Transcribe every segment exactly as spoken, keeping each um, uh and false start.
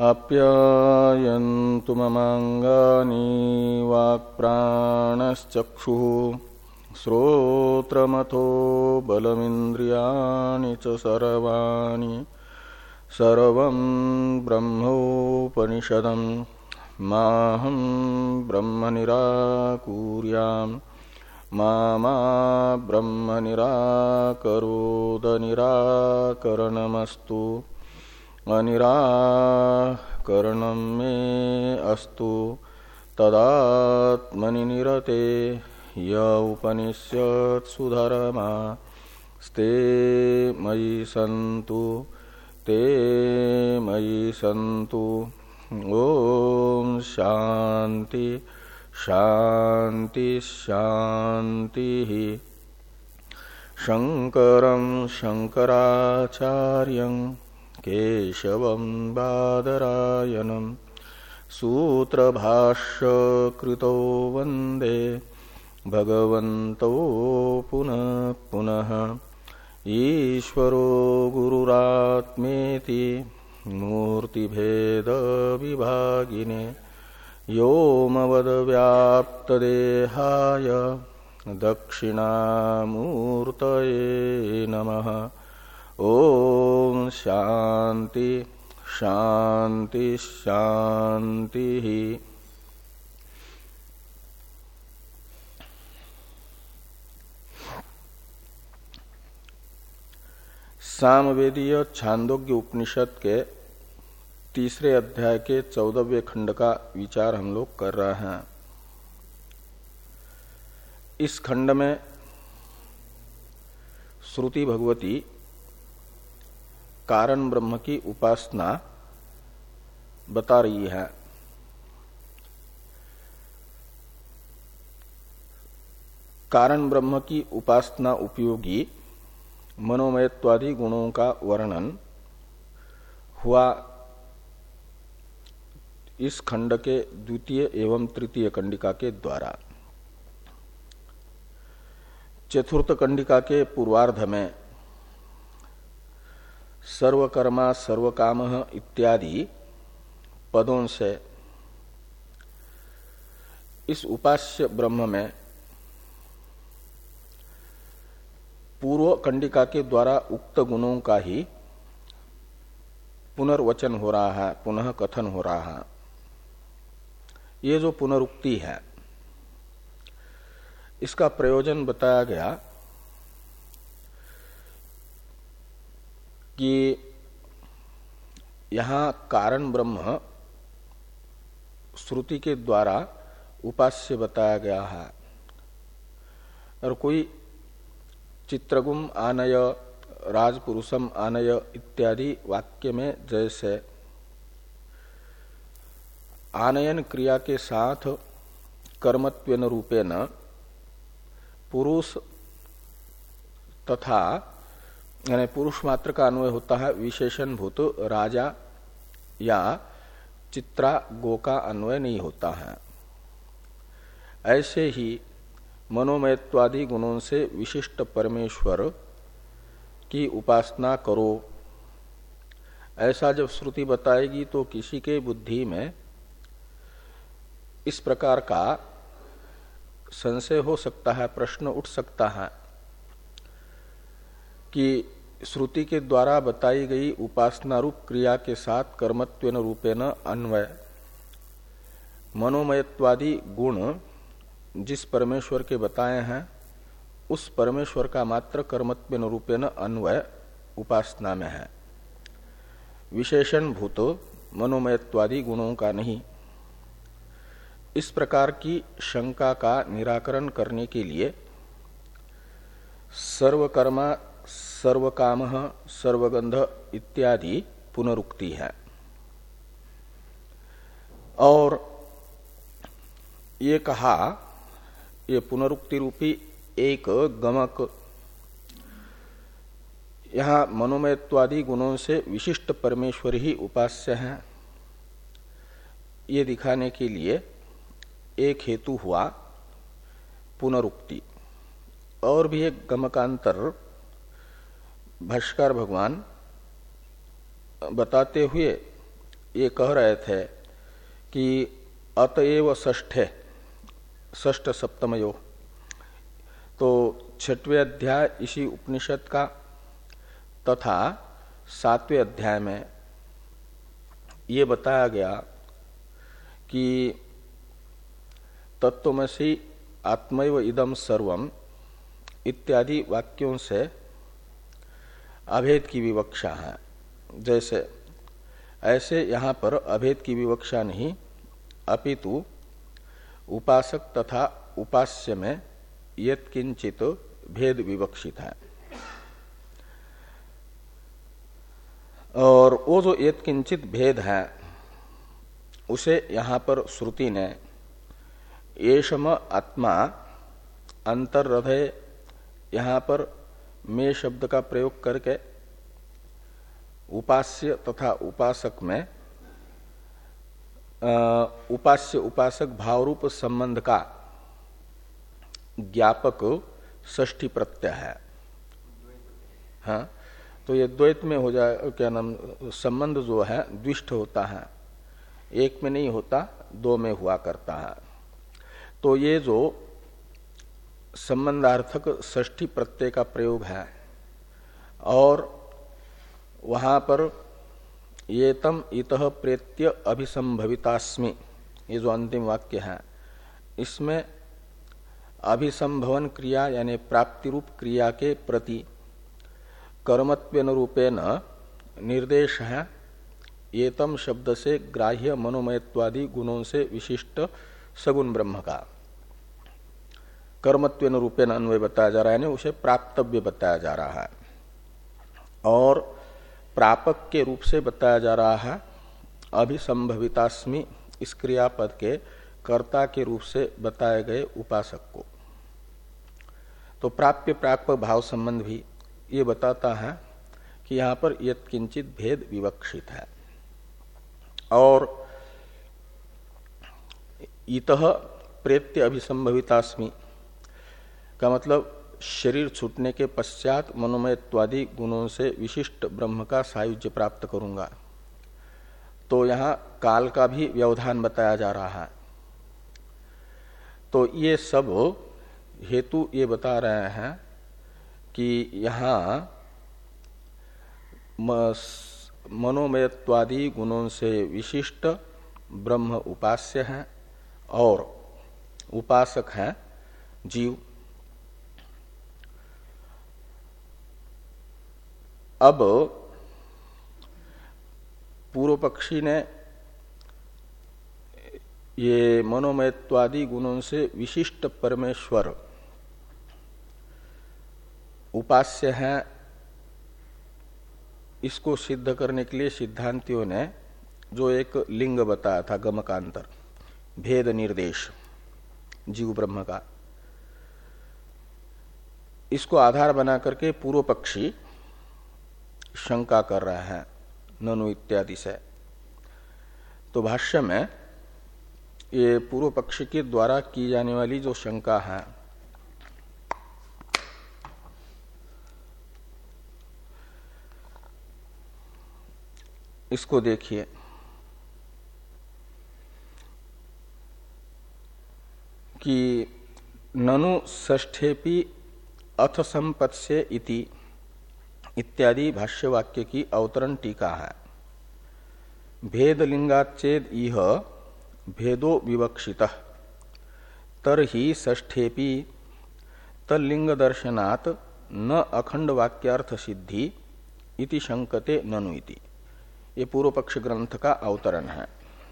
आप्यायन्तु ममाङ्गानि वाक्प्राणश्चक्षुः श्रोत्रमथो बलमिन्द्रियाणि च सर्वाणि सर्वं ब्रह्मोपनिषदं माहं ब्रह्म निराकुर्याम् मा मा ब्रह्म निराकरोद निराकरणमस्तु अनिराकरणं मे अस्तु तदात्मनि निरते य उपनिषत्सु धर्मा स्ते मयि सन्तु ते मयि सन्तु। ओम शांति शांति शांति। शंकरं शंकराचार्यं केशवं बादरायणं सूत्रभाष्यकृतो वन्दे भगवन्तो पुनः पुनः। ईश्वरो गुरुरात्मेति मूर्तिभेद विभागिने व्योमवद्व्याप्तदेहाय दक्षिणामूर्तये नमः। ओम शांति शांति शांति। सामवेदीय छांदोग्य उपनिषद के तीसरे अध्याय के चौदहवें खंड का विचार हम लोग कर रहे हैं। इस खंड में श्रुति भगवती कारण ब्रह्म की उपासना बता रही है। कारण ब्रह्म की उपासना उपयोगी मनोमयत्वादि गुणों का वर्णन हुआ इस खंड के द्वितीय एवं तृतीय कंडिका के द्वारा। चतुर्थ कंडिका के पूर्वार्ध में सर्वकर्मा सर्वकामः इत्यादि पदों से इस उपास्य ब्रह्म में पूर्व कंडिका के द्वारा उक्त गुणों का ही पुनर्वचन हो रहा है, पुनः कथन हो रहा है। ये जो पुनरुक्ति है इसका प्रयोजन बताया गया कि यहां कारण ब्रह्म श्रुति के द्वारा उपास्य बताया गया है और कोई चित्रगुम आनय राजपुरुषम आनय इत्यादि वाक्य में जैसे आनयन क्रिया के साथ कर्मत्वेन रूपेण पुरुष तथा यानी पुरुष मात्र का अन्वय होता है, विशेषण भूत राजा या चित्रा गो का अन्वय नहीं होता है। ऐसे ही मनोमयत्वादि गुणों से विशिष्ट परमेश्वर की उपासना करो, ऐसा जब श्रुति बताएगी तो किसी के बुद्धि में इस प्रकार का संशय हो सकता है, प्रश्न उठ सकता है कि श्रुति के द्वारा बताई गई उपासना रूप क्रिया के साथ कर्मत्वेन रूपेण अन्वय मनोमयत्वादि गुण जिस परमेश्वर के बताए हैं उस परमेश्वर का मात्र कर्मत्वेन रूपेण अन्वय उपासना में है, विशेषण भूत मनोमयत्वादि गुणों का नहीं। इस प्रकार की शंका का निराकरण करने के लिए सर्वकर्मा सर्वकामः सर्वगंध इत्यादि पुनरुक्ति है। और ये कहा, ये पुनरुक्ति रूपी एक गमक यहाँ मनोमयत्वादि गुणों से विशिष्ट परमेश्वर ही उपास्य है, ये दिखाने के लिए एक हेतु हुआ पुनरुक्ति। और भी एक गमकांतर भाष्यकार भगवान बताते हुए ये कह रहे थे कि अतएव षष्ठे षष्ठ सप्तमयो, तो छठवें अध्याय इसी उपनिषद का तथा सातवें अध्याय में ये बताया गया कि तत्त्वमसि आत्मैव इदं सर्वम इत्यादि वाक्यों से अभेद की विवक्षा है। जैसे ऐसे यहाँ पर अभेद की विवक्षा नहीं, अपितु उपासक तथा उपास्य में यत्किंचित भेद विवक्षित है। और वो जो यत्किंचित भेद है उसे यहाँ पर श्रुति ने एषम आत्मा अंतर्हृदय, यहाँ पर में शब्द का प्रयोग करके उपास्य तथा उपासक में उपास्य उपासक भावरूप संबंध का ज्ञापक षष्ठी प्रत्यय है। हाँ, तो ये द्वैत में हो जाए, क्या नाम, संबंध जो है द्विष्ट होता है, एक में नहीं होता, दो में हुआ करता है। तो ये जो संबंधार्थक षष्ठी प्रत्यय का प्रयोग है और वहां पर ये तम इतः प्रेत्य अभिसंभवितास्मि, ये जो अंतिम वाक्य है, इसमें अभिसंभवन क्रिया यानी प्राप्ति रूप क्रिया के प्रति कर्मत्वेन रूपेण निर्देश है। ये तम शब्द से ग्राह्य मनोमयत्वादि गुणों से विशिष्ट सगुण ब्रह्म का कर्मत्वेन रूपेण अन्वय बताया जा रहा है, यानी उसे प्राप्तव्य बताया जा रहा है। और प्रापक के रूप से बताया जा रहा है अभिसंभवितास्मि, इस क्रियापद के कर्ता के रूप से बताए गए उपासक को। तो प्राप्य प्रापक भाव संबंध भी ये बताता है कि यहाँ पर यत्किंचित भेद विवक्षित है। और इतः प्रेत्य अभिसंभवितास्मि का मतलब शरीर छूटने के पश्चात मनोमयत्वादि गुणों से विशिष्ट ब्रह्म का सायुज्य प्राप्त करूंगा। तो यहाँ काल का भी व्यवधान बताया जा रहा है। तो ये सब हेतु ये बता रहे हैं कि यहाँ मनोमयत्वादि गुणों से विशिष्ट ब्रह्म उपास्य है और उपासक है जीव। अब पूर्व पक्षी ने ये मनोमयत्वादि गुणों से विशिष्ट परमेश्वर उपास्य है, इसको सिद्ध करने के लिए सिद्धांतियों ने जो एक लिंग बताया था, गमकांतर, भेद निर्देश जीव ब्रह्म का, इसको आधार बना करके पूर्व पक्षी शंका कर रहे हैं ननु इत्यादि से। तो भाष्य में ये पूर्व पक्षी के द्वारा की जाने वाली जो शंका है, इसको देखिए। कि ननु षष्ठेपि अथ संपत्स्य इति इत्यादि भाष्य वाक्य की अवतरण टीका है। भेद लिंगाच्चेद इह भेदो विवक्षितः तरहि षष्ठेपि तल्लिंग दर्शनात् न अखंड वाक्यार्थ सिद्धि इति शंकते ननु इति। ये पूर्व पक्ष ग्रंथ का अवतरण है।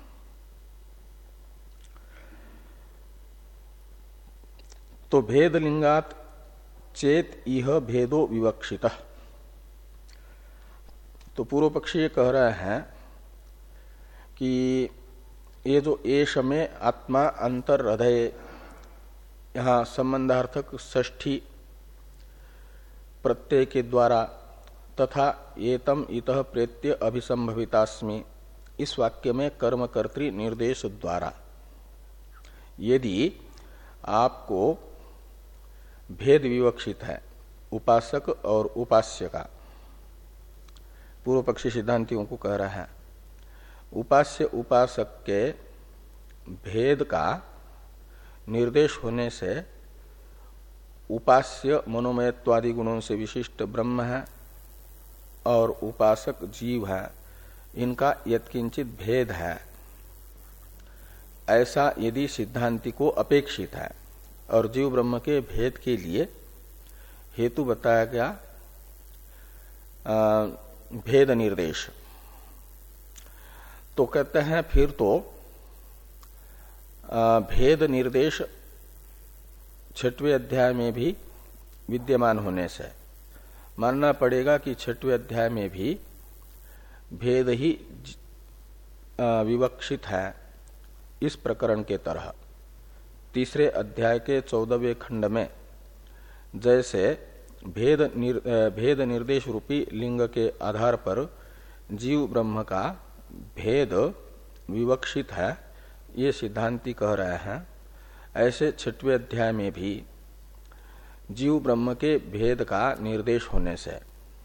तो भेद लिंगात चेत इह भेदो विवक्षितः, तो पूर्व पक्षी ये कह रहे हैं कि ये जो एष में आत्मा अंतर हृदय, यहाँ संबंधार्थक षष्ठी प्रत्यय के द्वारा तथा एतम इतः प्रेत्य अभिसंभवितास्मि, इस वाक्य में कर्मकर्तृ निर्देश द्वारा यदि आपको भेद विवक्षित है उपासक और उपास्य का, पूर्व पक्षी सिद्धांतियों को कह रहा है, उपास्य उपासक के भेद का निर्देश होने से उपास्य मनोमयत्वादि गुणों से विशिष्ट ब्रह्म है और उपासक जीव है, इनका यत्किंचित भेद है, ऐसा यदि सिद्धांति को अपेक्षित है और जीव ब्रह्म के भेद के लिए हेतु बताया गया आ, भेद निर्देश, तो कहते हैं फिर तो आ, भेद निर्देश छठवें अध्याय में भी विद्यमान होने से मानना पड़ेगा कि छठवें अध्याय में भी भेद ही विवक्षित है इस प्रकरण के तरह। तीसरे अध्याय के चौदहवें खंड में जैसे भेद निर, भेद निर्देश रूपी लिंग के आधार पर जीव ब्रह्म का भेद विवक्षित है, ये सिद्धांति कह रहे हैं, ऐसे छठवें अध्याय में भी जीव ब्रह्म के भेद का निर्देश होने से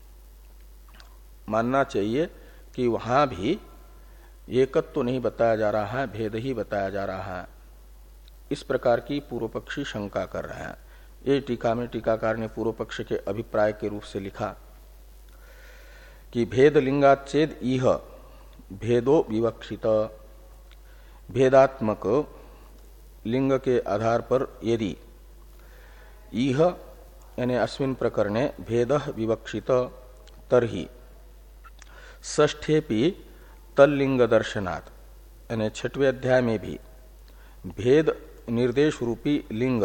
मानना चाहिए कि वहां भी एकत्व तो नहीं बताया जा रहा है, भेद ही बताया जा रहा है। इस प्रकार की पूर्व पक्षी शंका कर रहे हैं। ये टीका में टीकाकार ने पूर्व पक्ष के अभिप्राय के रूप से लिखा कि भेद लिंगाचेद इह भेदो विवक्षित, भेदात्मक लिंग के आधार पर यदि इह यानी अस्मिन् प्रकरणे भेद विवक्षित तरहि षष्ठेपि तल्लिंग दर्शनात्, यानी छठवें अध्याय में भी भेद निर्देश रूपी लिंग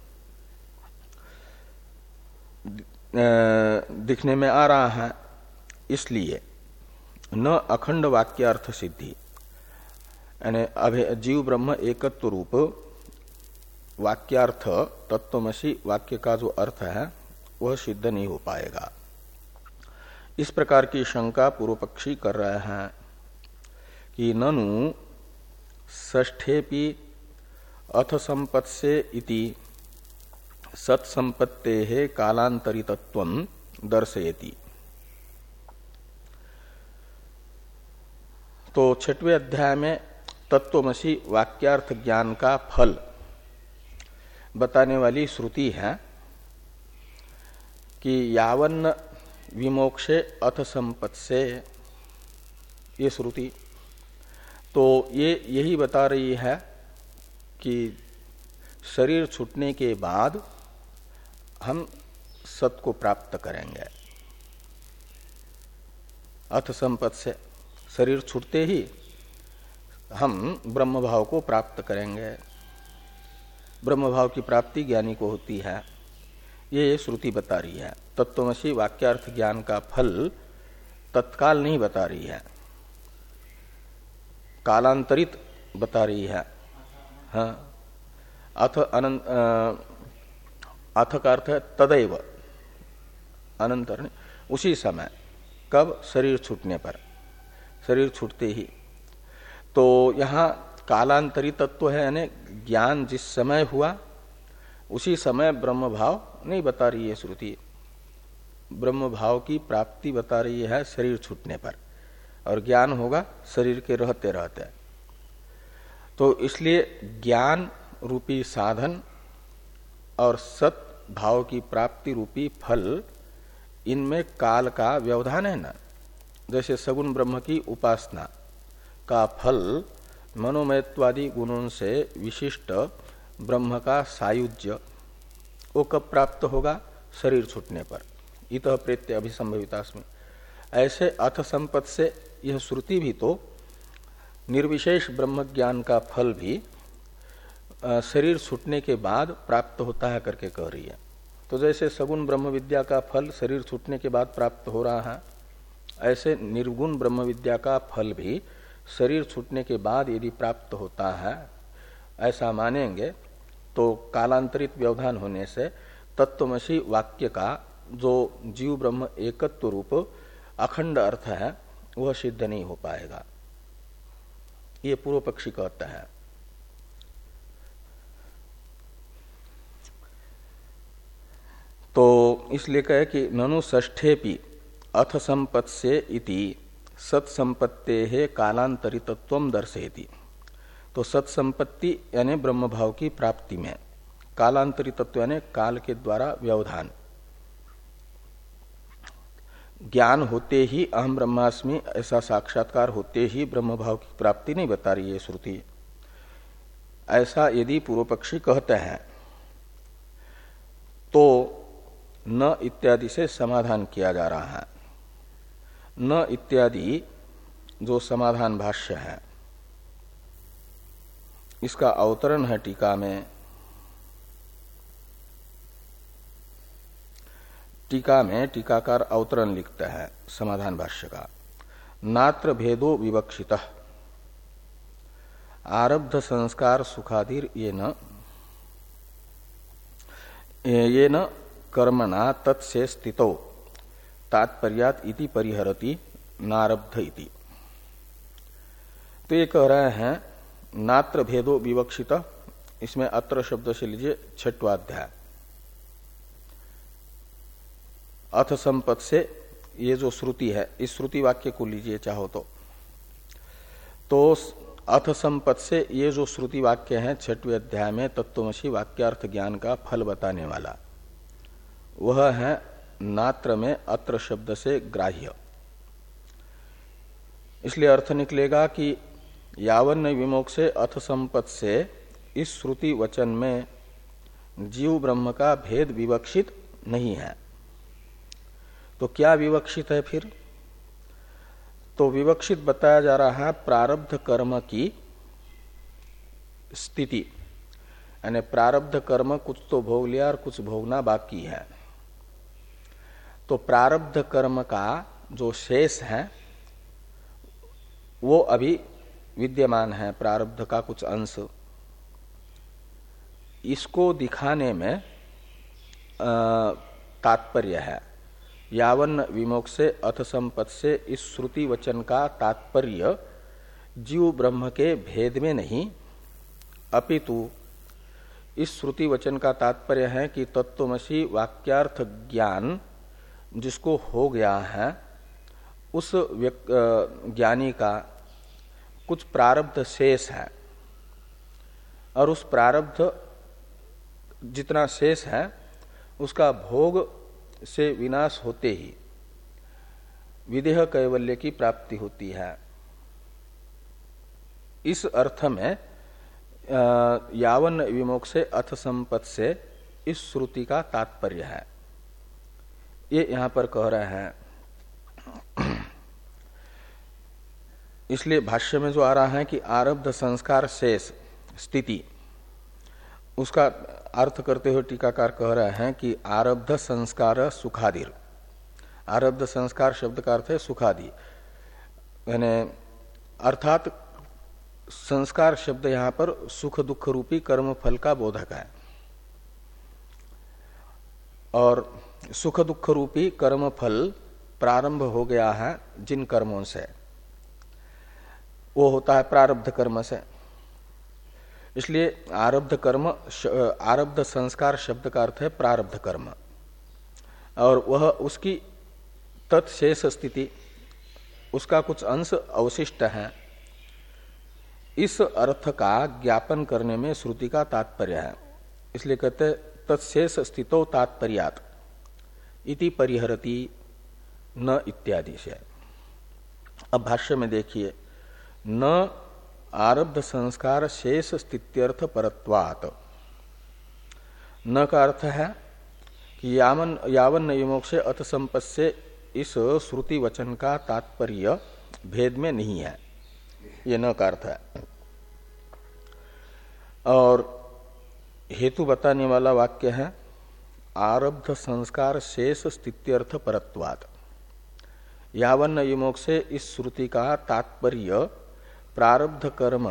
दिखने में आ रहा है, इसलिए न अखंड वाक्यार्थ सिद्धि, यानी जीव ब्रह्म एकत्व रूप वाक्यार्थ तत्वमसि वाक्य का जो अर्थ है वह सिद्ध नहीं हो पाएगा। इस प्रकार की शंका पूर्व पक्षी कर रहे हैं कि ननु षष्ठेपि अथ संपत्से इति सत्संपत्तेः कालांतरितत्वं दर्शयति। तो छठवें अध्याय में तत्वमसि वाक्यार्थ ज्ञान का फल बताने वाली श्रुति है कि यावन्न विमोक्षे अथ संपत्से, ये श्रुति तो ये यही बता रही है कि शरीर छूटने के बाद हम सत को प्राप्त करेंगे। अथ संपत्ति से शरीर छूटते ही हम ब्रह्म भाव को प्राप्त करेंगे। ब्रह्म भाव की प्राप्ति ज्ञानी को होती है, ये श्रुति बता रही है। तत्वमसि वाक्यार्थ ज्ञान का फल तत्काल नहीं बता रही है, कालांतरित बता रही है। हाँ, अथ अनंत अथ का अर्थ है तदैव, अनंतर उसी समय, कब? शरीर छूटने पर, शरीर छूटते ही। तो यहाँ कालांतरित तत्व है, यानी ज्ञान जिस समय हुआ उसी समय ब्रह्म भाव नहीं बता रही है श्रुति। ब्रह्म भाव की प्राप्ति बता रही है शरीर छूटने पर, और ज्ञान होगा शरीर के रहते रहते। तो इसलिए ज्ञान रूपी साधन और सत भाव की प्राप्ति रूपी फल, इनमें काल का व्यवधान है ना। जैसे सगुण ब्रह्म की उपासना का फल मनोमयत्वादि गुणों से विशिष्ट ब्रह्म का सायुज्य, वो कब प्राप्त होगा? शरीर छूटने पर। इतः प्रेत्य अभिसंभवितास्मि। ऐसे अथ संपत्ति से यह श्रुति भी तो निर्विशेष ब्रह्म ज्ञान का फल भी शरीर छूटने के बाद प्राप्त होता है करके कह रही है। तो जैसे सगुण ब्रह्म विद्या का फल शरीर छूटने के बाद प्राप्त हो रहा है, ऐसे निर्गुण ब्रह्म विद्या का फल भी शरीर छूटने के बाद यदि प्राप्त होता है, ऐसा मानेंगे तो कालांतरित व्यवधान होने से तत्वमसि वाक्य का जो जीव ब्रह्म एकत्व रूप अखंड अर्थ है वह सिद्ध नहीं हो पाएगा। ये पूर्व पक्षी कहता है। तो इसलिए कहे कि ननु षष्ठेपि अथ संपत्से इति सत्संपत्ते है कालांतरितत्वम दर्शयति। तो सत्संपत्ति यानी ब्रह्म भाव की प्राप्ति में कालांतरितत्व यानी काल के द्वारा व्यवधान, ज्ञान होते ही अहम ब्रह्मास्मि ऐसा साक्षात्कार होते ही ब्रह्म भाव की प्राप्ति नहीं बता रही है श्रुति। ऐसा यदि पूर्व पक्षी कहते हैं तो न इत्यादि से समाधान किया जा रहा है। न इत्यादि जो समाधान भाष्य है इसका अवतरण है टीका में। टीका में टीकाकार अवतरण लिखता है समाधान भाष्य का। नात्र भेदो विवक्षितः आरब्ध संस्कार सुखादिर ये न ये न कर्मणा तत्से स्थितो तात्पर्यात इति परिहरति नारब्ध इति। तो ये कह रहे हैं नात्र भेदो विवक्षित, इसमें अत्र शब्द से लीजिए छठवाध्याय। अथ संपत् से ये जो श्रुति है इस श्रुति वाक्य को लीजिए चाहो तो तो अथ संपत् से ये जो श्रुति वाक्य है छठवें अध्याय में तत्वमसी वाक्यार्थ ज्ञान का फल बताने वाला, वह है नात्र में अत्र शब्द से ग्राह्य। इसलिए अर्थ निकलेगा कि यावन्न विमोक्षे अथ संपत् से इस श्रुति वचन में जीव ब्रह्म का भेद विवक्षित नहीं है। तो क्या विवक्षित है फिर? तो विवक्षित बताया जा रहा है प्रारब्ध कर्म की स्थिति, यानी प्रारब्ध कर्म कुछ तो भोग लिया और कुछ भोगना बाकी है। तो प्रारब्ध कर्म का जो शेष है वो अभी विद्यमान है, प्रारब्ध का कुछ अंश। इसको दिखाने में तात्पर्य है यावन्न विमोक्षे अथ संपत् से इस श्रुति वचन का तात्पर्य जीव ब्रह्म के भेद में नहीं, अपितु इस श्रुति वचन का तात्पर्य है कि तत्वमसी वाक्यार्थ ज्ञान जिसको हो गया है उस ज्ञानी का कुछ प्रारब्ध शेष है, और उस प्रारब्ध जितना शेष है उसका भोग से विनाश होते ही विदेह कैवल्य की प्राप्ति होती है। इस अर्थ में यावन विमोक्षे अथ संपत् से इस श्रुति का तात्पर्य है, ये यहां पर कह रहे हैं। इसलिए भाष्य में जो आ रहा है कि आरब्ध संस्कार शेष स्थिति, उसका अर्थ करते हुए टीकाकार कह रहे हैं कि आरब्ध संस्कार सुखादिर। आरब्ध संस्कार शब्द का अर्थ है सुखादि, यानी अर्थात संस्कार शब्द यहां पर सुख दुख रूपी कर्म फल का बोधक है, और सुख दुख रूपी कर्म फल प्रारंभ हो गया है जिन कर्मों से, वो होता है प्रारब्ध कर्म से। इसलिए आरब्ध कर्म, आरब्ध संस्कार शब्द का अर्थ है प्रारब्ध कर्म, और वह उसकी तत्शेष स्थिति, उसका कुछ अंश अवशिष्ट है। इस अर्थ का ज्ञापन करने में श्रुति का तात्पर्य है। इसलिए कहते तत्शेष स्थितो तात्पर्यात् इति परिहरति न इत्यादि से। अब भाष्य में देखिए, न आरब्ध संस्कार शेष स्थित्यर्थ परत्वात्। न का अर्थ है कि यावन यावन विमोक्षे अथ संपत् से इस श्रुति वचन का तात्पर्य भेद में नहीं है, ये न का अर्थ है। और हेतु बताने वाला वाक्य है आरब्ध संस्कार शेष स्थित्यर्थ परत्वात्। यावन विमोक्षे इस श्रुति का तात्पर्य प्रारब्ध कर्म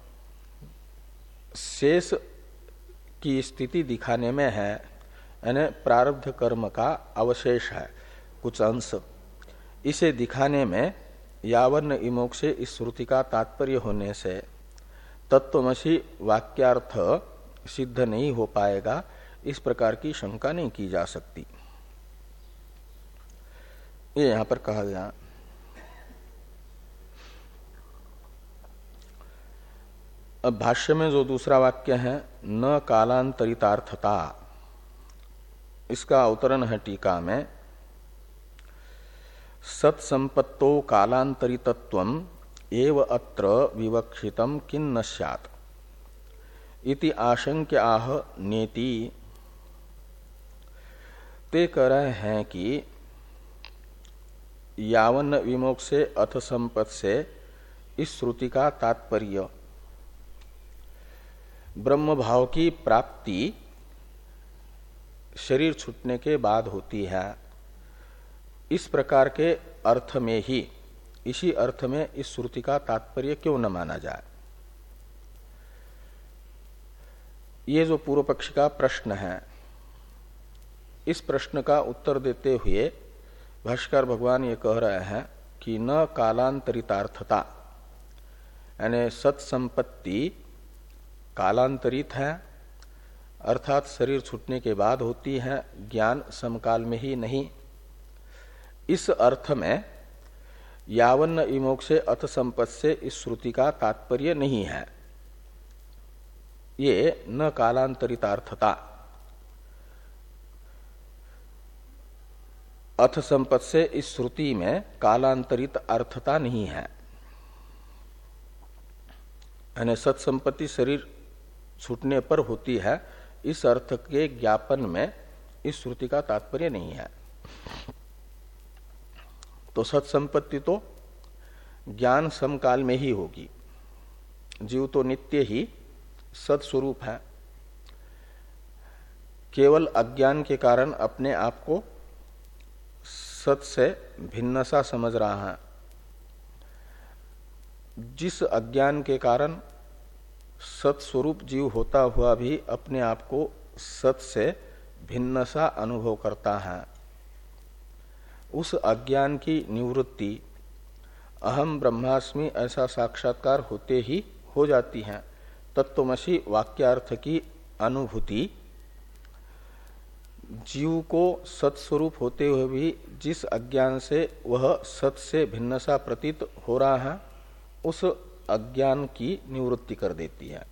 शेष की स्थिति दिखाने में है, यानी प्रारब्ध कर्म का अवशेष है कुछ अंश, इसे दिखाने में यावन विमोक्षे इस श्रुति का तात्पर्य होने से तत्वमसी वाक्यार्थ सिद्ध नहीं हो पाएगा, इस प्रकार की शंका नहीं की जा सकती। ये यहां पर कहा गया। अब भाष्य में जो दूसरा वाक्य है न कालांतरितार्थता, इसका अवतरण है टीका में सत्संपत्तो कालांतरितत्वम एव अत्र विवक्षितम किन्न स्यात् इति आशंक्य आह नेति। ते कह रहे हैं कि यावन विमोक्षे अथ संपत् से इस श्रुति का तात्पर्य ब्रह्म भाव की प्राप्ति शरीर छूटने के बाद होती है, इस प्रकार के अर्थ में ही, इसी अर्थ में इस श्रुति का तात्पर्य क्यों न माना जाए। ये जो पूर्व पक्ष का प्रश्न है, इस प्रश्न का उत्तर देते हुए भाष्कर भगवान ये कह रहे हैं कि न कालांतरितार्थता, यानी सत्संपत्ति कालांतरित है, अर्थात शरीर छूटने के बाद होती है, ज्ञान समकाल में ही नहीं। इस अर्थ में यावन्न विमोक्षे अथ संपत् से इस श्रुति का तात्पर्य नहीं है। ये न कालांतरितार्थता, अथ संपत् से इस श्रुति में कालांतरित अर्थता नहीं है। यानी सत्संपत्ति शरीर छूटने पर होती है, इस अर्थ के ज्ञापन में इस श्रुति का तात्पर्य नहीं है। तो सत्संपत्ति तो ज्ञान समकाल में ही होगी। जीव तो नित्य ही सत्स्वरूप है, केवल अज्ञान के कारण अपने आप को सत से भिन्न सा समझ रहा है। जिस अज्ञान के कारण सत्स्वरूप जीव होता हुआ भी अपने आप को सत से भिन्न सा अनुभव करता है, उस अज्ञान की निवृत्ति अहम ब्रह्मास्मि ऐसा साक्षात्कार होते ही हो जाती है। तत्वमसि वाक्यार्थ की अनुभूति जीव को सत्स्वरूप होते हुए भी जिस अज्ञान से वह सत से भिन्न सा प्रतीत हो रहा है, उस अज्ञान की निवृत्ति कर देती है।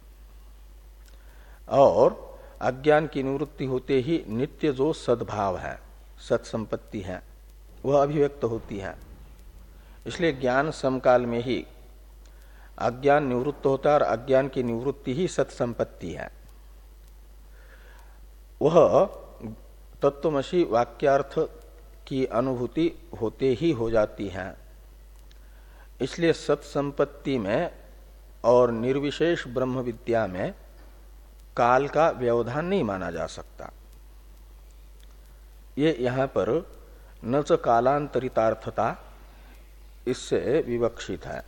और अज्ञान की निवृत्ति होते ही नित्य जो सद्भाव है, सत्संपत्ति है, वह अभिव्यक्त होती है। इसलिए ज्ञान समकाल में ही अज्ञान निवृत्त होता है और अज्ञान की निवृत्ति ही सत्संपत्ति है। वह तत्वमसि वाक्यार्थ की अनुभूति होते ही हो जाती है। इसलिए सत्संपत्ति में और निर्विशेष ब्रह्म विद्या में काल का व्यवधान नहीं माना जा सकता। ये यहां पर न च कालांतरितार्थता इससे विवक्षित है।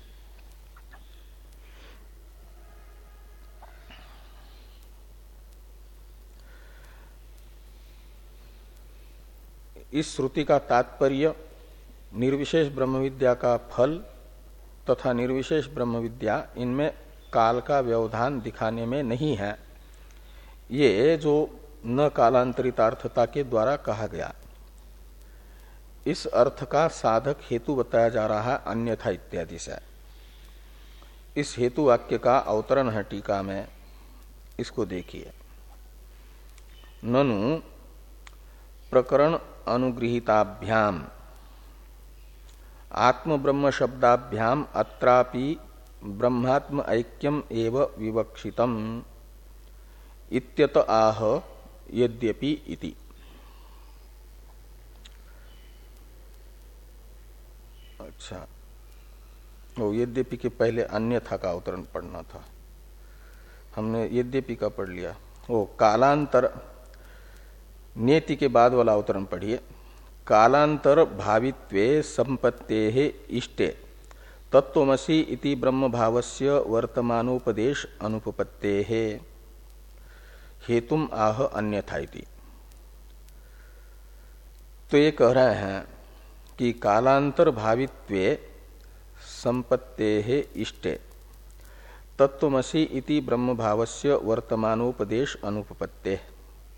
इस श्रुति का तात्पर्य निर्विशेष ब्रह्म विद्या का फल तथा निर्विशेष ब्रह्म विद्या, इनमें काल का व्यवधान दिखाने में नहीं है। ये जो न कालांतरितार्थता के द्वारा कहा गया, इस अर्थ का साधक हेतु बताया जा रहा है अन्यथा इत्यादि से। इस हेतु वाक्य का अवतरण है टीका में, इसको देखिए। ननु प्रकरण अनुगृहीताभ्याम आत्म ब्रह्म शब्दाभ्याम अत्रापि ब्रह्मात्म ऐक्यम एव विवक्षितम इत्यत आह यद्यपि इति। अच्छा, वो यद्यपि के पहले अन्यथा का अवतरण पढ़ना था, हमने यद्यपि का पढ़ लिया। वो कालांतर नेति के बाद वाला अवतरण पढ़िए। कालांतर भावित्वे संपत्तेः इष्टे तत्वमसि इति ब्रह्म भावस्य वर्तमानोपदेश अनुपपत्तेः हेतुम आह अन्यथा इति। तो ये कह रहे हैं कि कालांतर भावित्वे संपत्तेः इष्टे तत्वमसि इति ब्रह्म भावस्य वर्तमानोपदेश अनुपपत्तेः।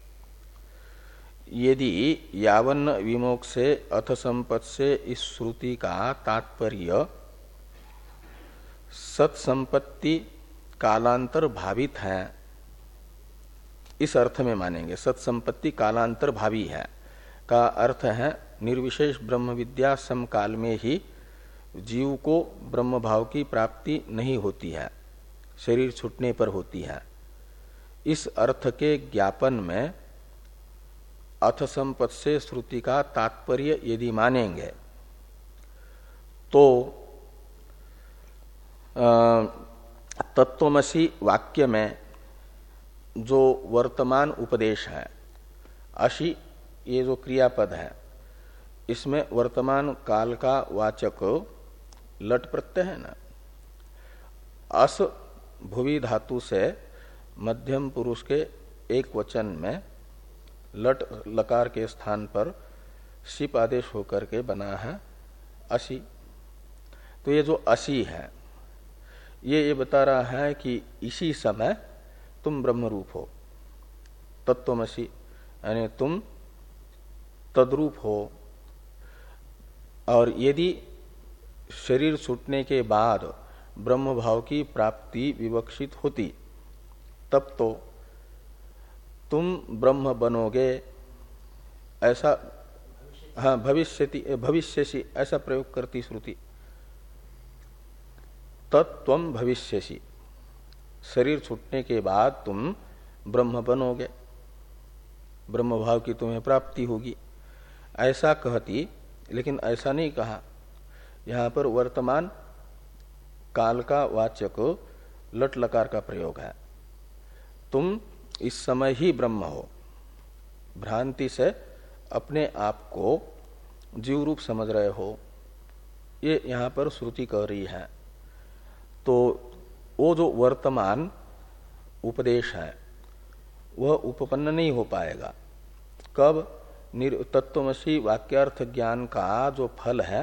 यदि यावन्न विमोक्षे अथ संपत् से इस श्रुति का तात्पर्य सत्संपत्ति कालांतर भावित हैं, इस अर्थ में मानेंगे। सत्संपत्ति कालांतर भावी है का अर्थ है निर्विशेष ब्रह्म विद्या समकाल में ही जीव को ब्रह्म भाव की प्राप्ति नहीं होती है, शरीर छूटने पर होती है। इस अर्थ के ज्ञापन में अथ संपत् से श्रुति का तात्पर्य यदि मानेंगे तो तत्वमसि वाक्य में जो वर्तमान उपदेश है, अशी ये जो क्रियापद है, इसमें वर्तमान काल का वाचक लट प्रत्यय है ना। अस भुवि धातु से मध्यम पुरुष के एक वचन में लट लकार के स्थान पर सिप आदेश होकर के बना है असी। तो ये जो असी है ये ये बता रहा है कि इसी समय तुम ब्रह्म रूप हो, तत्वमसि, यानी तुम तद्रूप हो। और यदि शरीर छूटने के बाद ब्रह्म भाव की प्राप्ति विवक्षित होती तब तो तुम ब्रह्म बनोगे, ऐसा, हाँ, भविष्यति भविष्यसि ऐसा प्रयोग करती श्रुति। तत्त्वम भविष्यसि, शरीर छूटने के बाद तुम ब्रह्म बनोगे, ब्रह्म भाव की तुम्हें प्राप्ति होगी, ऐसा कहती। लेकिन ऐसा नहीं कहा, यहां पर वर्तमान काल का वाचक लट लकार का प्रयोग है। तुम इस समय ही ब्रह्म हो, भ्रांति से अपने आप को जीव रूप समझ रहे हो, ये यहां पर श्रुति कह रही है। तो वो जो वर्तमान उपदेश है वह उपपन्न नहीं हो पाएगा। कब? तत्वमसि वाक्यार्थ ज्ञान का जो फल है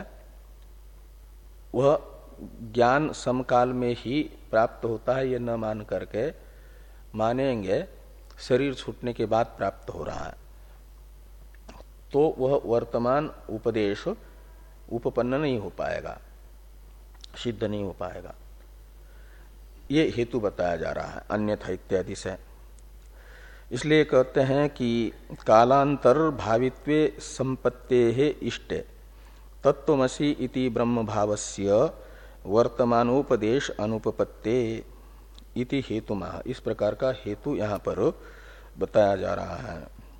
वह ज्ञान समकाल में ही प्राप्त होता है, ये न मान करके मानेंगे शरीर छूटने के बाद प्राप्त हो रहा है, तो वह वर्तमान उपदेश उपपन्न नहीं हो पाएगा, सिद्ध नहीं हो पाएगा। ये हेतु बताया जा रहा है अन्यथा इत्यादि से। इसलिए कहते हैं कि कालांतर भावित्वे संपत्तेः इष्टे तत्वमसि इति ब्रह्म भावस्य वर्तमानोपदेश अनुपपत्ते इति हेतुमः। इस प्रकार का हेतु यहाँ पर बताया जा रहा है।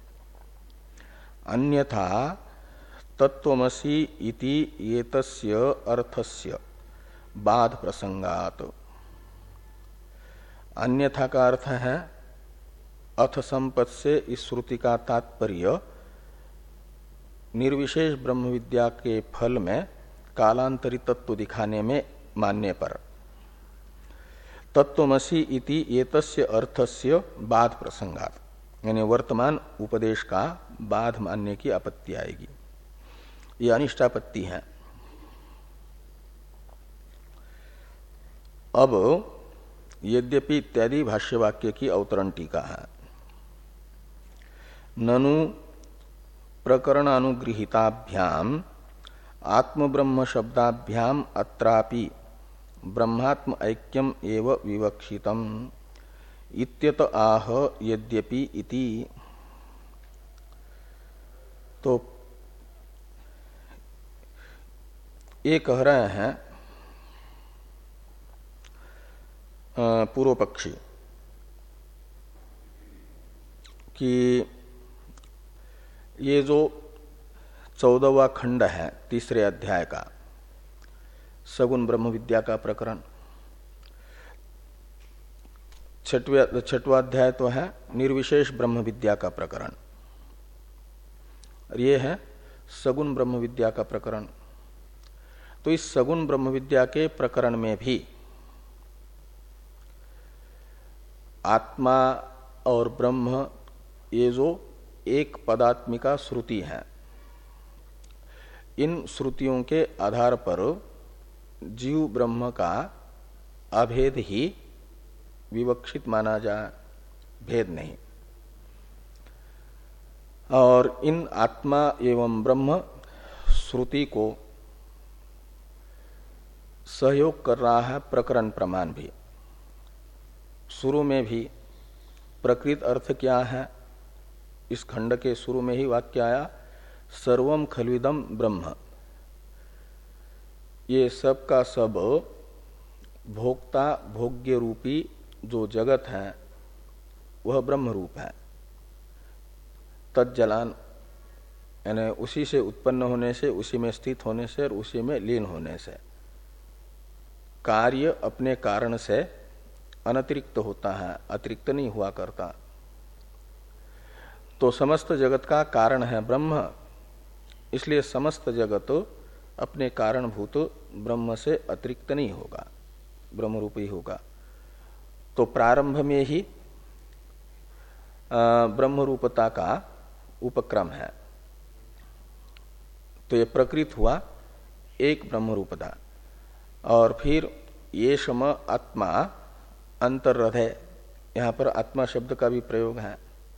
अन्यथा तत्वमसि इति एतस्य अर्थस्य बाध प्रसंगात। अन्यथा का अर्थ है अथ संपत् से इस श्रुति का तात्पर्य निर्विशेष ब्रह्म विद्या के फल में कालांतरित तत्व दिखाने में मानने पर। तत्वमसि इति एतस्य अर्थस्य बाध प्रसंगात, यानी वर्तमान उपदेश का बाध मानने की आपत्ति आएगी, ये अनिष्टापत्ति है। अब यद्यपि इत्यादि भाष्यवाक्य की अवतरण टीका है। ननु प्रकरणानुगृहीताभ्याम आत्मब्रह्म शब्दाभ्याम अत्रापि ब्रह्मात्म ऐक्यम एव विवक्षितम इत्यत आह यद्यपि इति। तो ये कह रहे हैं पूर्व पक्षी कि ये जो चौदहवां खंड है तीसरे अध्याय का सगुण ब्रह्म विद्या का प्रकरण, छठवें छठवां अध्याय तो है निर्विशेष ब्रह्म विद्या का प्रकरण, और ये है सगुण ब्रह्म विद्या का प्रकरण। तो इस सगुण ब्रह्म विद्या के प्रकरण में भी आत्मा और ब्रह्म ये जो एक पदात्मिका श्रुति है, इन श्रुतियों के आधार पर जीव ब्रह्म का अभेद ही विवक्षित माना जाए, भेद नहीं। और इन आत्मा एवं ब्रह्म श्रुति को सहयोग कर रहा है प्रकरण प्रमाण भी। शुरू में भी प्रकृत अर्थ क्या है, इस खंड के शुरू में ही वाक्य आया सर्वम खलविदम ब्रह्म। ये सब का सब भोक्ता भोग्य रूपी जो जगत है वह ब्रह्म रूप है। तज्जलान यानी उसी से उत्पन्न होने से, उसी में स्थित होने से और उसी में लीन होने से कार्य अपने कारण से अनतिरिक्त होता है, अतिरिक्त नहीं हुआ करता। तो समस्त जगत का कारण है ब्रह्म, इसलिए समस्त जगत अपने कारणभूत ब्रह्म से अतिरिक्त नहीं होगा, ब्रह्म रूप ही होगा। तो प्रारंभ में ही ब्रह्म रूपता का उपक्रम है। तो ये प्रकृत हुआ एक ब्रह्म रूपता, और फिर ये सम आत्मा अंतर्हृदय, यहां पर आत्मा शब्द का भी प्रयोग है।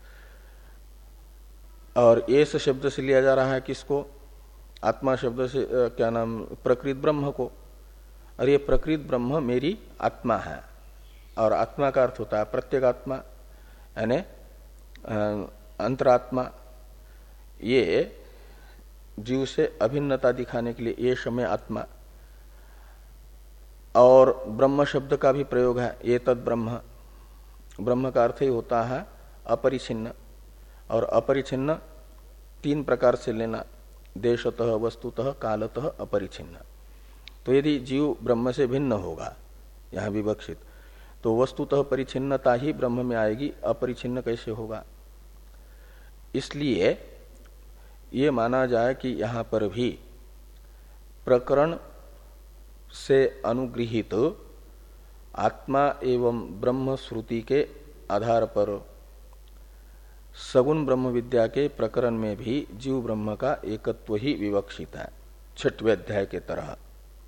और एस शब्द से लिया जा रहा है किसको, आत्मा शब्द से क्या नाम, प्रकृत ब्रह्म को। और ये प्रकृत ब्रह्म मेरी आत्मा है, और आत्मा का अर्थ होता है प्रत्येगात्मा यानी अंतरात्मा। ये जीव से अभिन्नता दिखाने के लिए ये समय आत्मा। और ब्रह्म शब्द का भी प्रयोग है, ये तद ब्रह्म। ब्रह्म का अर्थ ही होता है अपरिछिन्न, और अपरिछिन्न तीन प्रकार से लेना, देशतः, वस्तुतः, कालतः अपरिछिन्न। तो यदि जीव ब्रह्म से भिन्न होगा यहां विवक्षित, तो वस्तुतः परिछिन्नता ही ब्रह्म में आएगी, अपरिछिन्न कैसे होगा। इसलिए ये माना जाए कि यहां पर भी प्रकरण से अनुगृहित आत्मा एवं ब्रह्म श्रुति के आधार पर सगुण ब्रह्म विद्या के प्रकरण में भी जीव ब्रह्म का एकत्व ही विवक्षित है, छठवें अध्याय के तरह,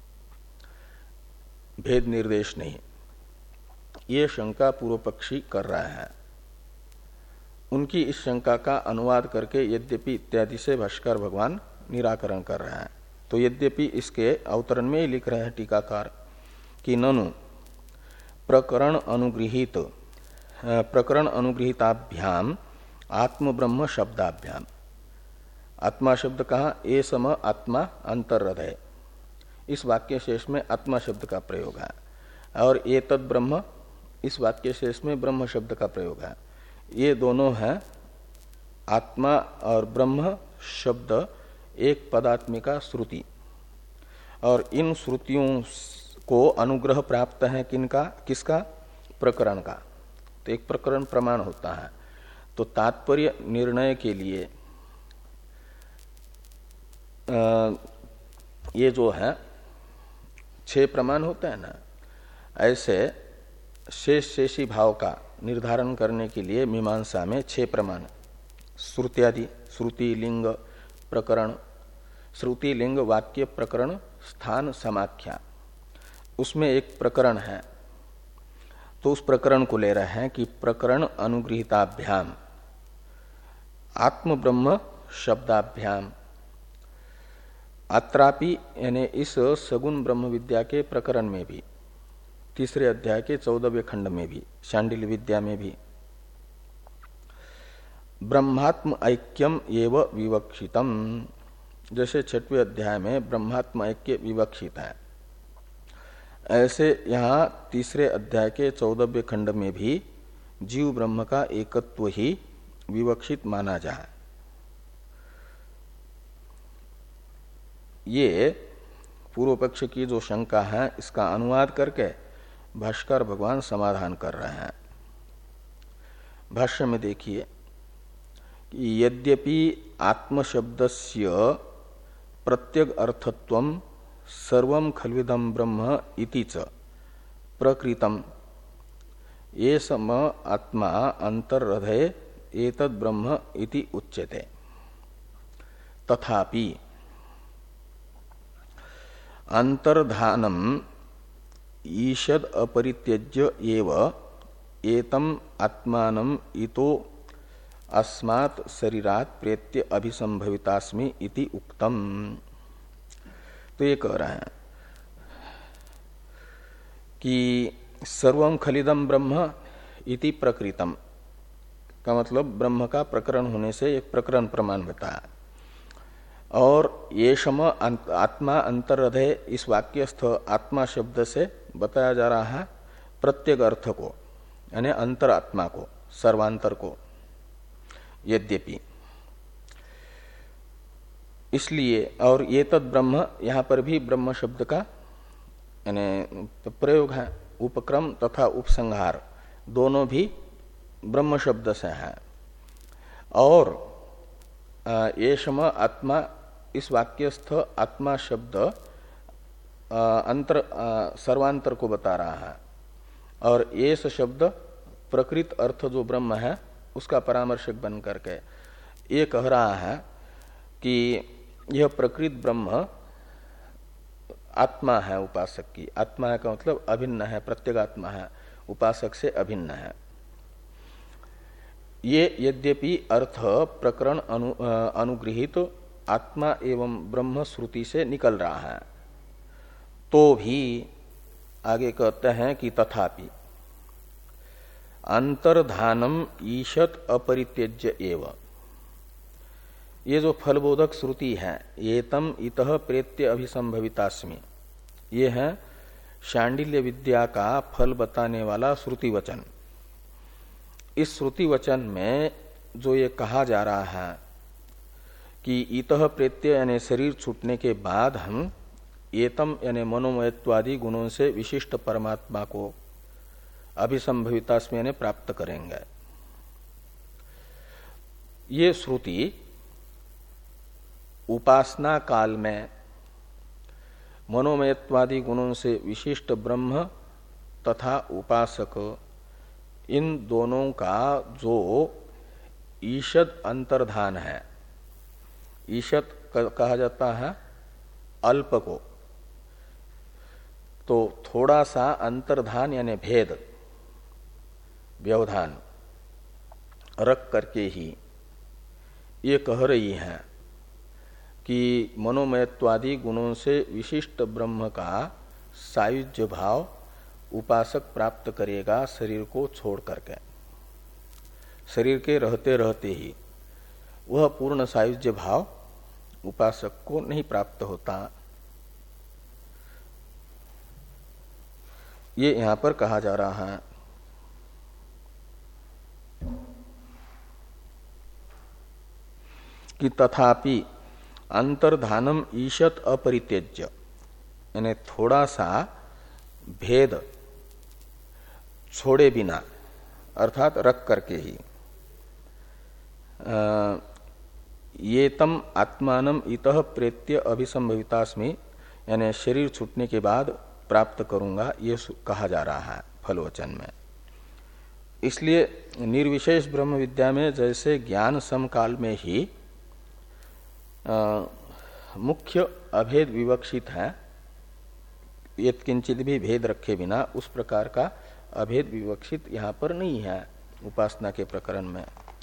भेद निर्देश नहीं। ये शंका पूर्व पक्षी कर रहे हैं। उनकी इस शंका का अनुवाद करके यद्यपि इत्यादि से भाष्कर भगवान निराकरण कर रहे हैं। तो यद्यपि इसके अवतरण में ही लिख रहे हैं टीकाकार कि ननु प्रकरण अनुगृहित प्रकरण अनुगृहिताभ्याम आत्म ब्रह्म शब्दाभ्याम, आत्मा शब्द कहा, ए सम आत्मा अंतर्हृदय, इस वाक्य शेष में आत्मा शब्द का प्रयोग है। और ए तद ब्रह्म, इस वाक्य शेष में ब्रह्म शब्द का प्रयोग है। ये दोनों हैं आत्मा और ब्रह्म शब्द एक पदात्मिका श्रुति, और इन श्रुतियों को अनुग्रह प्राप्त है किनका, किसका, प्रकरण का। तो एक प्रकरण प्रमाण होता है। तो तात्पर्य निर्णय के लिए आ, ये जो है छह प्रमाण होते हैं ना, ऐसे शेष शेषी भाव का निर्धारण करने के लिए मीमांसा में छह प्रमाण, श्रुति आदि, श्रुति लिंग प्रकरण, श्रुति लिंग वाक्य प्रकरण स्थान समाख्या, उसमें एक प्रकरण है। तो उस प्रकरण को ले रहे हैं कि प्रकरण अनुगृहिताभ्याम आत्म ब्रह्म शब्दाभ्याम, अत्रापि यानी इस सगुण ब्रह्म विद्या के प्रकरण में भी, तीसरे अध्याय के चौदहवें खंड में भी, शांडिल्य विद्या में भी ब्रह्मात्म ऐक्यम एव विवक्षितम, जैसे छठवें अध्याय में ब्रह्मात्म ऐक्य विवक्षित है, ऐसे यहां तीसरे अध्याय के चौदहवें खंड में भी जीव ब्रह्म का एकत्व ही विवक्षित माना जाए। ये पूर्व पक्ष की जो शंका है इसका अनुवाद करके भाष्कर भगवान समाधान कर रहे हैं। भाष्य में देखिए कि यद्यपि आत्मशब्दस्य प्रत्यग अर्थत्वम सर्वं खल्विदं ब्रह्म इति च प्रकृतम ये सम आत्मा अंतर्हृदय एतद् ब्रह्म इति उच्यते, तथापि अंतर्धानम ईषद अपरित्यज्य एव एतम आत्मानं इतो अस्मात् शरीरात् प्रेत्य अभिसंभवितास्मि इति उक्तम। तो ये कह रहे हैं कि सर्वं खलिदम ब्रह्म इति प्रकृतम का मतलब ब्रह्म का प्रकरण होने से एक प्रकरण प्रमाण बताया। और ये शम आत्मा अंतर्हृदय इस वाक्यस्थ आत्मा शब्द से बताया जा रहा है प्रत्येक अर्थ को, यानी अंतरात्मा को, सर्वांतर को। यद्यपि इसलिए और ये तद ब्रह्म, यहां पर भी ब्रह्म शब्द का यानी प्रयोग है। उपक्रम तथा उपसंहार दोनों भी ब्रह्म शब्द से हैं। और ये शम आत्मा, इस वाक्यस्थ आत्मा शब्द अंतर सर्वांतर को बता रहा है। और ये शब्द प्रकृत अर्थ जो ब्रह्म है उसका परामर्शक बन करके ये कह रहा है कि यह प्रकृत ब्रह्म आत्मा है उपासक की। आत्मा का मतलब अभिन्न है, प्रत्यगात्मा है, उपासक से अभिन्न है। ये यद्यपि अर्थ प्रकरण अनु, अनुगृहित तो आत्मा एवं ब्रह्म श्रुति से निकल रहा है, तो भी आगे कहते हैं कि तथापि अंतर्धानम ईशत अपरित्यज्य एव। ये जो फलबोधक श्रुति है, ये तम इतः प्रेत्य अभिसंभवितास्मि, ये है शांडिल्य विद्या का फल बताने वाला श्रुति वचन। इस श्रुति वचन में जो ये कहा जा रहा है कि इतः प्रेत्य यानी शरीर छूटने के बाद हम एतम यानी मनोमयत्वादि गुणों से विशिष्ट परमात्मा को अभिसंभवितास्मि यानी प्राप्त करेंगे। ये श्रुति उपासना काल में मनोमयत्वादि गुणों से विशिष्ट ब्रह्म तथा उपासक, इन दोनों का जो ईशद अंतर्धान है, ईशद कहा जाता है अल्प को, तो थोड़ा सा अंतर्धान यानी भेद, व्यवधान रख करके ही ये कह रही है कि मनोमयत्वादि गुणों से विशिष्ट ब्रह्म का सायुज्य भाव उपासक प्राप्त करेगा शरीर को छोड़ करके। शरीर के रहते रहते ही वह पूर्ण सायुज्य भाव उपासक को नहीं प्राप्त होता। ये यहां पर कहा जा रहा है। कि तथापि अंतर्धानम ईशत अपरित्यज्य, यानी थोड़ा सा भेद छोड़े बिना, अर्थात रख करके ही, ये तम आत्मानम इतः प्रेत्य अभिसंभवितास्मि, यानी शरीर छूटने के बाद प्राप्त करूंगा, ये कहा जा रहा है फलवचन में। इसलिए निर्विशेष ब्रह्म विद्या में जैसे ज्ञान समकाल में ही आ, मुख्य अभेद विवक्षित है, यत्किंचित भी भेद रखे बिना, उस प्रकार का अभेद विवक्षित यहां पर नहीं है उपासना के प्रकरण में।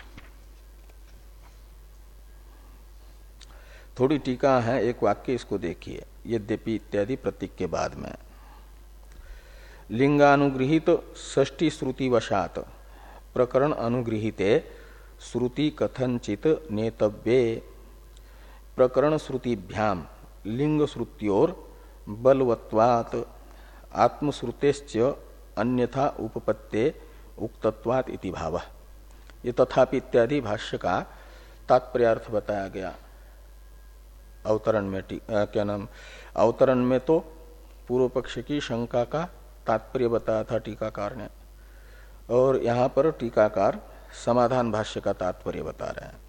थोड़ी टीका है, एक वाक्य इसको देखिए। यद्यपि इत्यादि प्रतीक के बाद में लिंगानुगृहित षष्ठी श्रुति वशात प्रकरण अनुगृहीते श्रुति कथनचित नेतव्ये प्रकरण श्रुतिभ्याम लिंग श्रुत्योर बलवत्वात् आत्मश्रुतेश्च अन्यथा उपपत्ते उक्तत्वात् इति भावः। ये तथापि इत्यादि भाष्य का तात्पर्यार्थ बताया गया अवतरण में। क्या नाम, अवतरण में तो पूर्व पक्ष की शंका का तात्पर्य बताया था टीकाकार ने, और यहां पर टीकाकार समाधान भाष्य का तात्पर्य बता रहे हैं।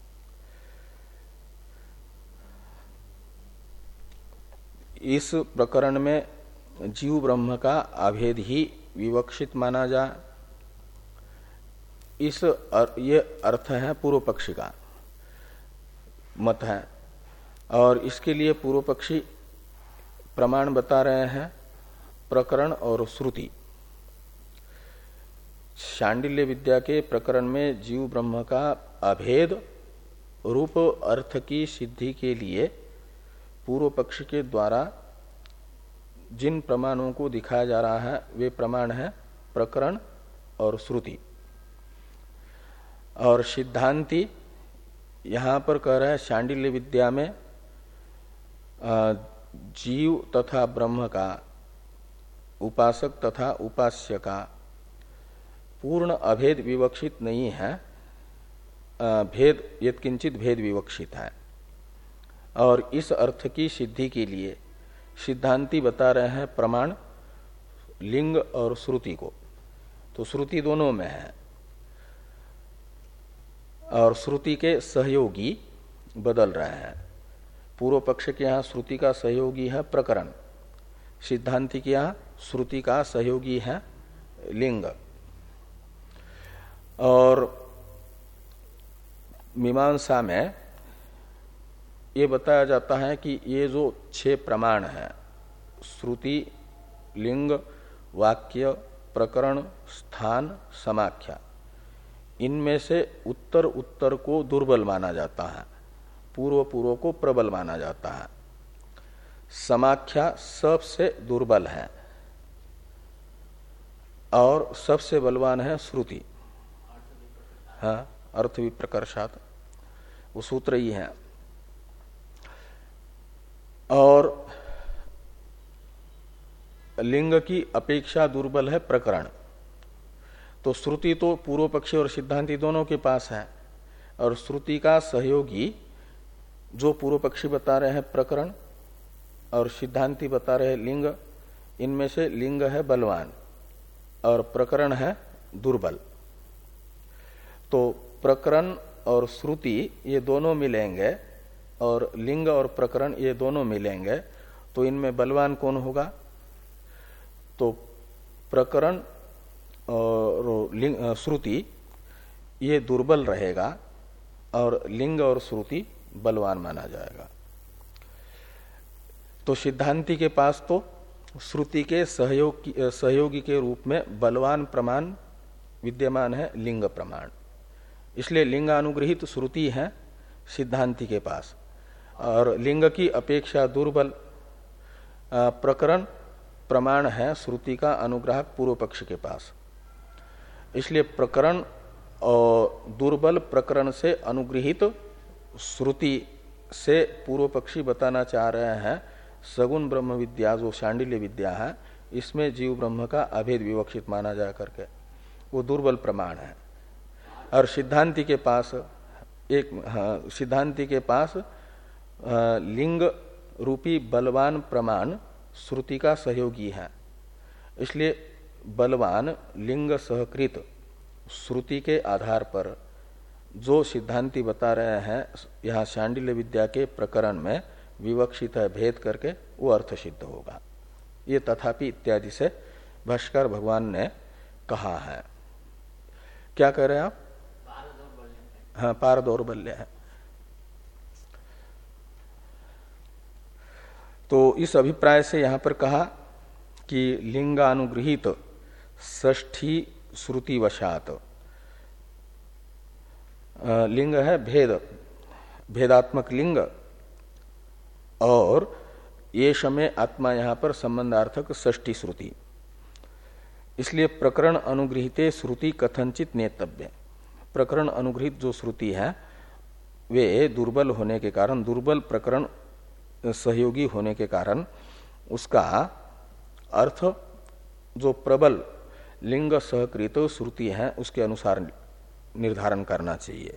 इस प्रकरण में जीव ब्रह्म का अभेद ही विवक्षित माना जा, इस अर, ये अर्थ है पूर्व पक्षी का मत है। और इसके लिए पूर्व पक्षी प्रमाण बता रहे हैं प्रकरण और श्रुति। शांडिल्य विद्या के प्रकरण में जीव ब्रह्म का अभेद रूप अर्थ की सिद्धि के लिए पूर्व पक्ष के द्वारा जिन प्रमाणों को दिखाया जा रहा है वे प्रमाण है प्रकरण और श्रुति। और सिद्धांती यहां पर कह रहा है शांडिल्य विद्या में जीव तथा ब्रह्म का, उपासक तथा उपास्य का पूर्ण अभेद विवक्षित नहीं है, भेद यत्किंचित भेद विवक्षित है। और इस अर्थ की सिद्धि के लिए सिद्धांती बता रहे हैं प्रमाण लिंग और श्रुति को। तो श्रुति दोनों में है और श्रुति के सहयोगी बदल रहे हैं। पूर्व पक्ष के यहाँ श्रुति का सहयोगी है प्रकरण, सिद्धांति के यहाँ श्रुति का सहयोगी है लिंग। और मीमांसा में ये बताया जाता है कि ये जो छह प्रमाण हैं, श्रुति, लिंग, वाक्य, प्रकरण, स्थान, समाख्या, इनमें से उत्तर उत्तर को दुर्बल माना जाता है, पूर्व पूर्व को प्रबल माना जाता है। समाख्या सबसे दुर्बल है और सबसे बलवान है श्रुति। हाँ, अर्थ विप्रकर्षात्, वो सूत्र ही है। और लिंग की अपेक्षा दुर्बल है प्रकरण। तो श्रुति तो पूर्व पक्षी और सिद्धांति दोनों के पास है, और श्रुति का सहयोगी जो पूर्व पक्षी बता रहे हैं प्रकरण और सिद्धांति बता रहे हैं लिंग, इनमें से लिंग है बलवान और प्रकरण है दुर्बल। तो प्रकरण और श्रुति ये दोनों मिलेंगे और लिंग और प्रकरण ये दोनों मिलेंगे, तो इनमें बलवान कौन होगा? तो प्रकरण और लिंग श्रुति ये दुर्बल रहेगा और लिंग और श्रुति बलवान माना जाएगा। तो सिद्धांति के पास तो श्रुति के सहयोग सहयोगी के रूप में बलवान प्रमाण विद्यमान है लिंग प्रमाण, इसलिए लिंगानुग्रहित श्रुति है सिद्धांति के पास, और लिंग की अपेक्षा दुर्बल प्रकरण प्रमाण है श्रुति का अनुग्राहक पूर्व पक्ष के पास। इसलिए प्रकरण और दुर्बल प्रकरण से अनुग्रहित श्रुति से पूर्व पक्षी बताना चाह रहे हैं सगुण ब्रह्म विद्या जो शांडिल्य विद्या है, इसमें जीव ब्रह्म का अभेद विवक्षित माना जा करके वो दुर्बल प्रमाण है। और सिद्धांति के पास एक हाँ, सिद्धांति के पास आ, लिंग रूपी बलवान प्रमाण श्रुति का सहयोगी है, इसलिए बलवान लिंग सहकृत श्रुति के आधार पर जो सिद्धांति बता रहे हैं यहाँ शांडिल्य विद्या के प्रकरण में विवक्षित है भेद करके, वो अर्थ सिद्ध होगा। ये तथापि इत्यादि से भाष्कर भगवान ने कहा है। क्या कह रहे हैं आप? हाँ, पार दौर्बल्य है। तो इस अभिप्राय से यहां पर कहा कि लिंगानुगृहित षष्ठी श्रुति वशात, लिंग है भेद, भेदात्मक लिंग, और ये समय आत्मा यहां पर संबंधार्थक षष्ठी श्रुति, इसलिए प्रकरण अनुगृहीते श्रुति कथनचित नेतव्य। प्रकरण अनुगृहित जो श्रुति है वे दुर्बल होने के कारण, दुर्बल प्रकरण सहयोगी होने के कारण उसका अर्थ जो प्रबल लिंग सहकृत श्रुति है उसके अनुसार निर्धारण करना चाहिए।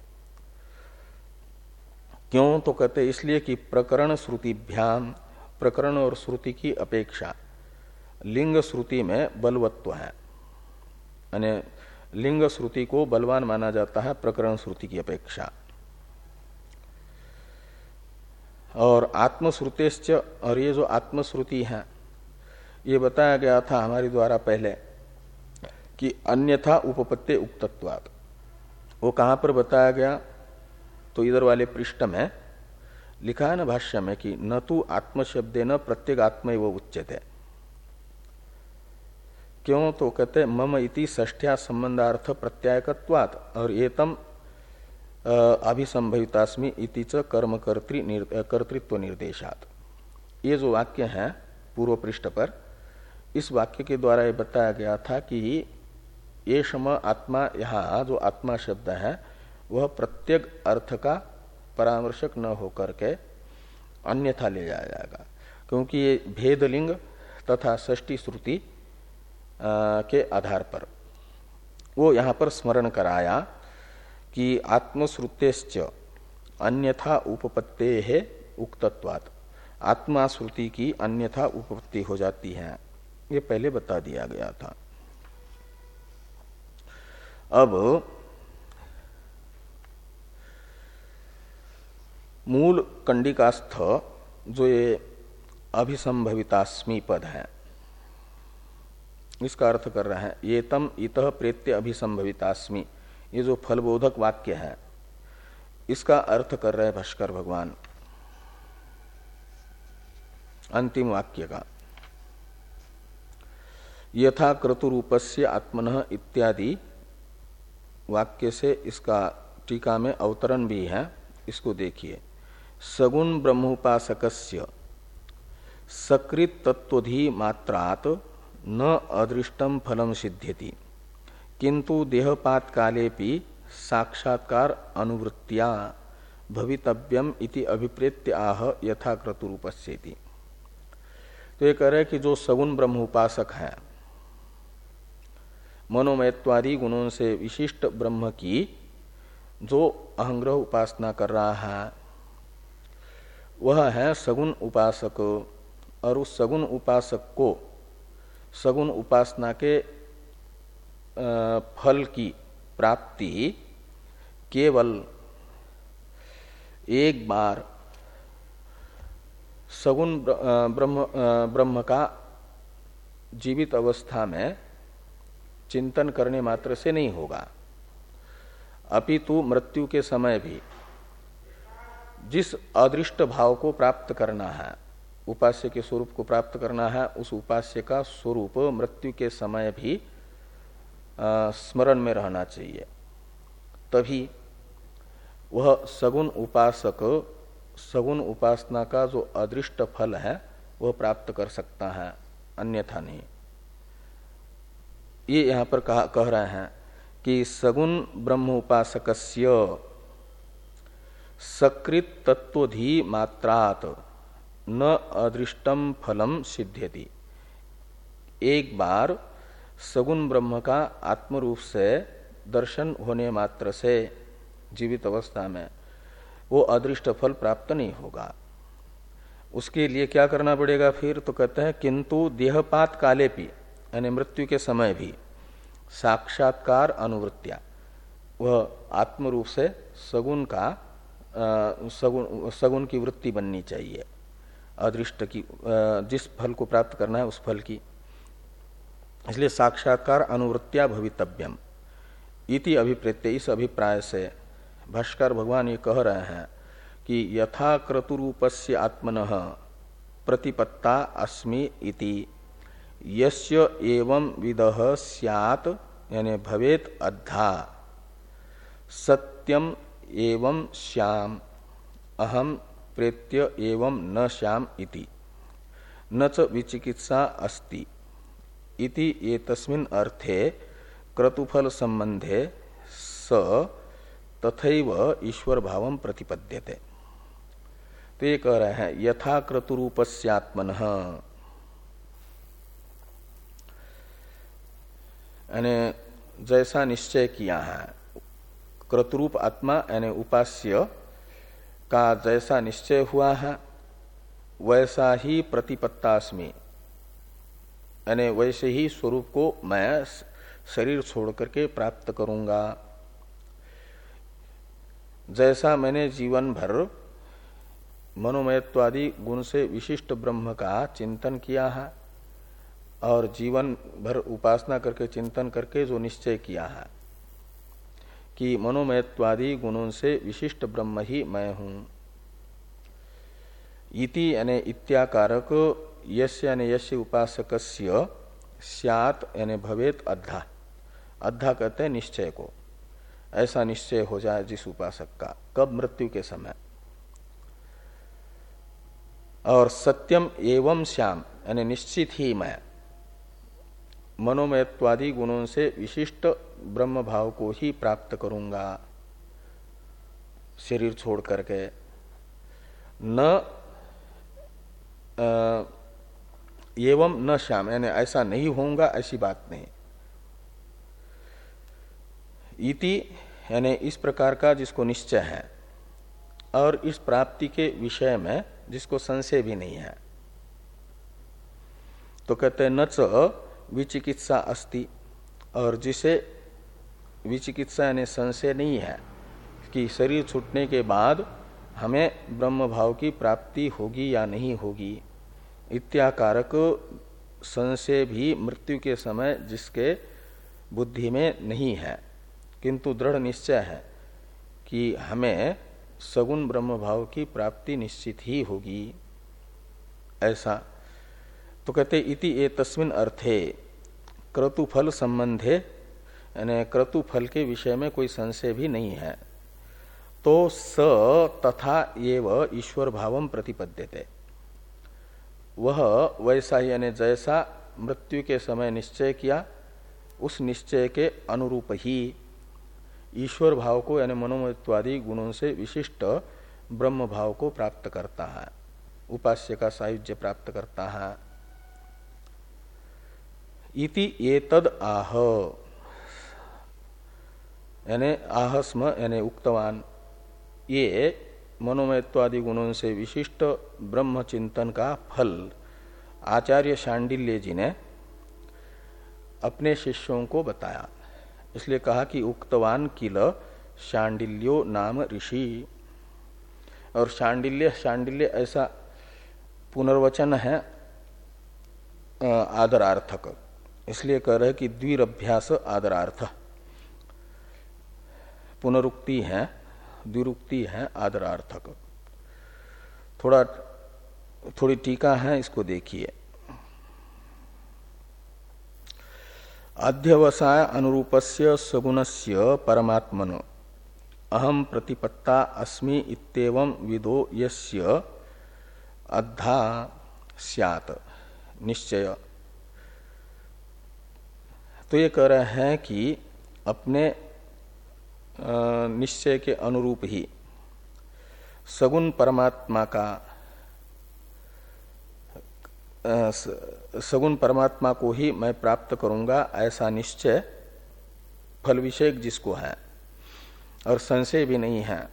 क्यों? तो कहते इसलिए कि प्रकरण श्रुतिभ्याम, प्रकरण और श्रुति की अपेक्षा लिंग श्रुति में बलवत्व है, यानी लिंग श्रुति को बलवान माना जाता है प्रकरण श्रुति की अपेक्षा। और आत्मश्रुतेश्च, और ये जो आत्मश्रुति है ये बताया गया था हमारे द्वारा पहले कि अन्यथा उपपत्ति उक्तत्वात्। वो कहां पर बताया गया? तो इधर वाले पृष्ठ में लिखा है ना भाष्य में कि न तो आत्मशब्देन प्रत्येक आत्मैव उच्यते। क्यों? तो कहते मम इति षष्ठ्या संबंधार्थ प्रत्यायकत्वात् और एतम अभिसंभवितास्मि इति च कर्म कर्तृत्व निर्देशात्। ये जो वाक्य है पूर्व पृष्ठ पर, इस वाक्य के द्वारा ये बताया गया था कि ये शम आत्मा, यहाँ जो आत्मा शब्द है वह प्रत्येक अर्थ का परामर्शक न होकर के अन्यथा ले जाया जाएगा, क्योंकि ये भेदलिंग तथा षष्ठी श्रुति के आधार पर वो यहाँ पर स्मरण कराया कि आत्मश्रुतेश्च अन्यथा उपपत्ते है उक्तत्वात्, आत्मा श्रुति की अन्यथा उपपत्ति हो जाती है, ये पहले बता दिया गया था। अब मूल कंडिकास्थ जो ये अभिसंभवितास्मि पद है, इसका अर्थ कर रहे हैं ये तम इतः प्रेत्य अभिसंभवितास्मि, ये जो फलबोधक वाक्य है इसका अर्थ कर रहे हैं भाष्कर भगवान अंतिम वाक्य का। यथा क्रतुरूपस्य आत्मनः इत्यादि वाक्य से इसका टीका में अवतरण भी है, इसको देखिए। सगुण ब्रह्मोपासकस्य सकृत तत्वधि मात्रात न अदृष्टम फलम सिद्ध्यति किंतु देहपात कालेपि साक्षात्कार अनुवृत्त्या भवितव्यम इति अभिप्रेत्य आह यथा क्रतुरूपस्येति। तो ये कह रहे कि जो सगुण ब्रह्म उपासक है, मनोमयत्वादि गुणों से विशिष्ट ब्रह्म की जो अहंग्रह उपासना कर रहा है वह है सगुण उपासक, और उस सगुण उपासक को सगुण उपासना के फल की प्राप्ति केवल एक बार सगुण ब्रह्म ब्रह्म का जीवित अवस्था में चिंतन करने मात्र से नहीं होगा, अपितु मृत्यु के समय भी जिस अदृष्ट भाव को प्राप्त करना है, उपास्य के स्वरूप को प्राप्त करना है, उस उपास्य का स्वरूप मृत्यु के समय भी आ, स्मरण में रहना चाहिए, तभी वह सगुण उपासक सगुण उपासना का जो अदृष्ट फल है वह प्राप्त कर सकता है, अन्यथा नहीं। ये यहाँ पर कहा कह रहे हैं कि सगुण ब्रह्म उपासकस्य सकृत तत्वधि मात्रात न अदृष्टम फलम सिद्ध्यति। एक बार सगुण ब्रह्म का आत्मरूप से दर्शन होने मात्र से जीवित अवस्था में वो अदृष्ट फल प्राप्त नहीं होगा। उसके लिए क्या करना पड़ेगा फिर? तो कहते हैं किंतु देहपात काले भी, यानी मृत्यु के समय भी साक्षात्कार अनुवृत्तिया, वह आत्मरूप से सगुण का सगुण सगुण की वृत्ति बननी चाहिए, अदृष्ट की, जिस फल को प्राप्त करना है उस फल की। इसलिए साक्षात्कार अनुवृत्तिया भवितव्यम इति अभिप्रेत्य, इस अभिप्राय से भाष्कर भगवान ये कह रहे हैं कि यथा क्रतुरूपस्य आत्मनः प्रतिपत्ता अस्मि इति यस्य एवं विदः स्यात्, यानी भवेत अद्धा सत्यम एवं श्याम अहम प्रेत्य एवं न श्याम इति न च विचिकित्सा अस्ति इति एतस्मिन् अर्थे क्रतुफल संबंधे स तथैव ईश्वर भावम प्रतिपद्यते। तो ये कह रहे हैं यथा क्रतुरूपस्यात्मनः, यानी जैसा निश्चय किया है क्रतुरूप आत्मा यानी उपास्य का जैसा निश्चय हुआ है वैसा ही प्रतिपत्तास्मि, यानी वैसे ही स्वरूप को मैं शरीर छोड़ करके प्राप्त करूंगा। जैसा मैंने जीवन भर मनोमयत्वादि गुण से विशिष्ट ब्रह्म का चिंतन किया है और जीवन भर उपासना करके चिंतन करके जो निश्चय किया है कि मनोमयत्वादि गुणों से विशिष्ट ब्रह्म ही मैं हूं, इति यानी इत्याकारक यस्य यानी यस्य उपासकस्य स्यात् यानी भवेत अद्धा, अद्धा कहते हैं निश्चय को, ऐसा निश्चय हो जाए जिस उपासक का, कब? मृत्यु के समय। और सत्यम एवं श्याम यानी निश्चित ही मैं, मनोमयत्वादि गुणों से विशिष्ट ब्रह्म भाव को ही प्राप्त करूंगा शरीर छोड़ करके, न एवं न श्याम, यानी ऐसा नहीं होऊंगा ऐसी बात नहीं। इति यानी इस प्रकार का जिसको निश्चय है और इस प्राप्ति के विषय में जिसको संशय भी नहीं है, तो कहते हैं न च विचिकित्सा अस्ति, और जिसे विचिकित्सा यानी संशय नहीं है कि शरीर छूटने के बाद हमें ब्रह्म भाव की प्राप्ति होगी या नहीं होगी, इत्याकारक संशय भी मृत्यु के समय जिसके बुद्धि में नहीं है, किंतु दृढ़ निश्चय है कि हमें सगुण ब्रह्म भाव की प्राप्ति निश्चित ही होगी, ऐसा। तो कहते इति ए तस्मिन अर्थे क्रतुफल संबंधे, यानी क्रतुफल के विषय में कोई संशय भी नहीं है, तो स तथा एव ईश्वर भावम प्रतिपद्यते, वह वैसा ही यानी जैसा मृत्यु के समय निश्चय किया उस निश्चय के अनुरूप ही ईश्वर भाव को यानी मनोमयत्वादि गुणों से विशिष्ट ब्रह्म भाव को प्राप्त करता है, उपास्य का सायुज्य प्राप्त करता है। इति एतद आह, यानी आह स्म यानी उक्तवान, ये मनोमयत्वादि गुणों से विशिष्ट ब्रह्म चिंतन का फल आचार्य शांडिल्य जी ने अपने शिष्यों को बताया। इसलिए कहा कि उक्तवान किल शांडिल्यो नाम ऋषि, और शांडिल्य शांडिल्य ऐसा पुनर्वचन है आदरार्थक, इसलिए कह रहे कि द्विरभ्यास आदरार्थ, पुनरुक्ति है द्विरुक्ति है आदरार्थक। थोड़ा थोड़ी टीका है, इसको देखिए। अध्यवसाय अनुरूपस्य सगुणस्य परमात्मनो अहम प्रतिपत्ता अस्मि इत्येवं विदो यस्य अद्धा स्यात् निश्चय। तो ये कह रहे हैं कि अपने निश्चय के अनुरूप ही सगुण परमात्मा का सगुण परमात्मा को ही मैं प्राप्त करूंगा ऐसा निश्चय फल विषयक जिसको है और संशय भी नहीं है,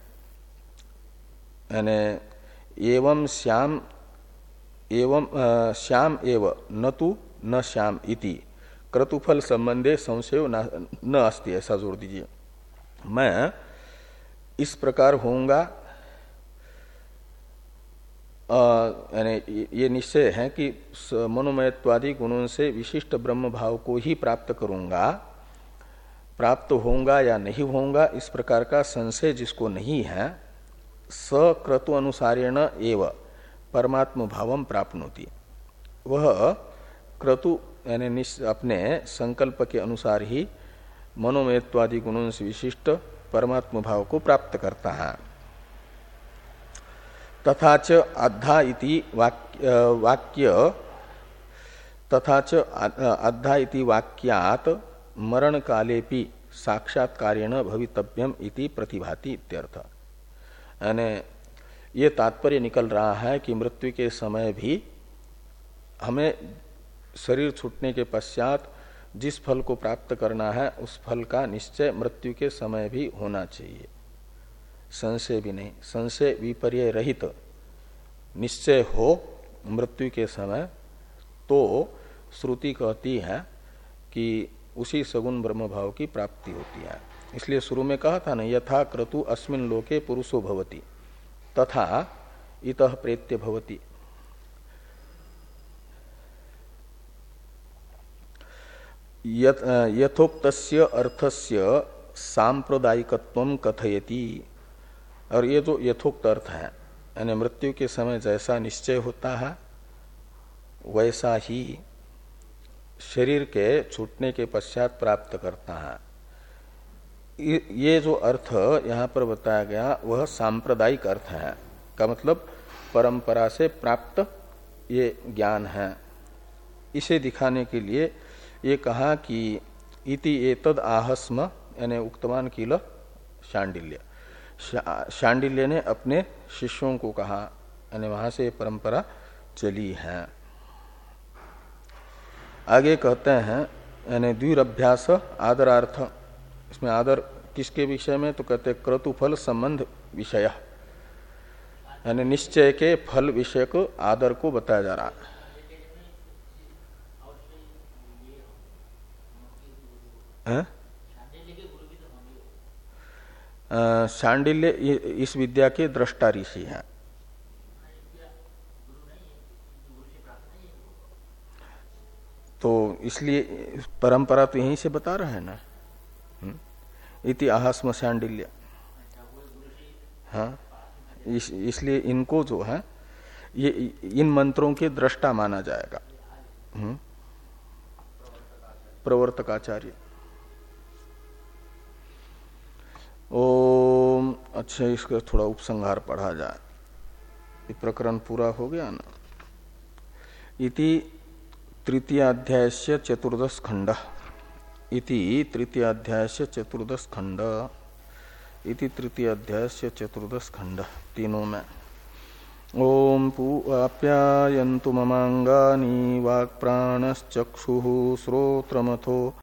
यानी एवं श्याम एवं श्याम एव न तु न श्याम इति क्रतुफल संबंधे संशय न अस्ति, ऐसा जोड़ दीजिए। मैं इस प्रकार होऊंगा, यानी ये निश्चय है कि मनोमयत्वादि गुणों से विशिष्ट ब्रह्म भाव को ही प्राप्त करूंगा, प्राप्त होऊंगा या नहीं होऊंगा इस प्रकार का संशय जिसको नहीं है, सक्रतु अनुसारेण एव परमात्म भावम प्राप्नोति, वह क्रतु यानी अपने संकल्प के अनुसार ही मनोमयत्वादि गुणों से विशिष्ट परमात्म भाव को प्राप्त करता है। तथा च अद्धा इति वाक्य, वाक्य तथा च अद्धा इति वाक्यात मरण कालेपि साक्षात्कारेण भवितव्यम इति प्रतिभाति इत्यर्थ। यानी ये तात्पर्य निकल रहा है कि मृत्यु के समय भी हमें शरीर छूटने के पश्चात जिस फल को प्राप्त करना है उस फल का निश्चय मृत्यु के समय भी होना चाहिए, संशय भी नहीं। संशय विपर्य रहित निश्चय हो मृत्यु के समय तो श्रुति कहती है कि उसी सगुण ब्रह्म भाव की प्राप्ति होती है। इसलिए शुरू में कहा था ना, यथा क्रतु अस्मिन लोके पुरुषो भवति तथा इतः प्रेत्य भवति। यथोक्तस्य अर्थस्य सांप्रदायिकत्वं कथयति। और ये जो यथोक्त अर्थ है, यानी मृत्यु के समय जैसा निश्चय होता है वैसा ही शरीर के छूटने के पश्चात प्राप्त करता है। ये जो अर्थ यहाँ पर बताया गया वह सांप्रदायिक अर्थ है, का मतलब परंपरा से प्राप्त ये ज्ञान है। इसे दिखाने के लिए ये कहा कि इति एतद आहस्म यानी उक्तवान किल शांडिल्य, शांडिल्य ने अपने शिष्यों को कहा, यानी वहां से परंपरा चली है। आगे कहते हैं यानी द्विरभ्यास आदरार्थ, इसमें आदर किसके विषय में, तो कहते क्रतुफल संबंध विषय, यानी निश्चय के फल विषय को आदर को बताया जा रहा है। शांडिल्य इस विद्या के दृष्टा ऋषि हैं। तो इसलिए परंपरा तो यहीं से बता रहे हैं ना, इति आहस्म शांडिल्य। हाँ, इस, इसलिए इनको जो है ये इन मंत्रों के दृष्टा माना जाएगा, प्रवर्तकाचार्य। ओम, अच्छा इसका थोड़ा उपसंहार पढ़ा जाए, ये प्रकरण पूरा हो गया ना। इति तृतीय अध्याय से चतुर्दश खंड, इति तृतीय अध्याय से चतुर्दश खंड, इति तृतीय अध्याय से चतुर्दश खंड तीनों में। ओम पूप्यायन्तु ममांगानि वाक्प्राणश्चक्षुः श्रोत्रमथो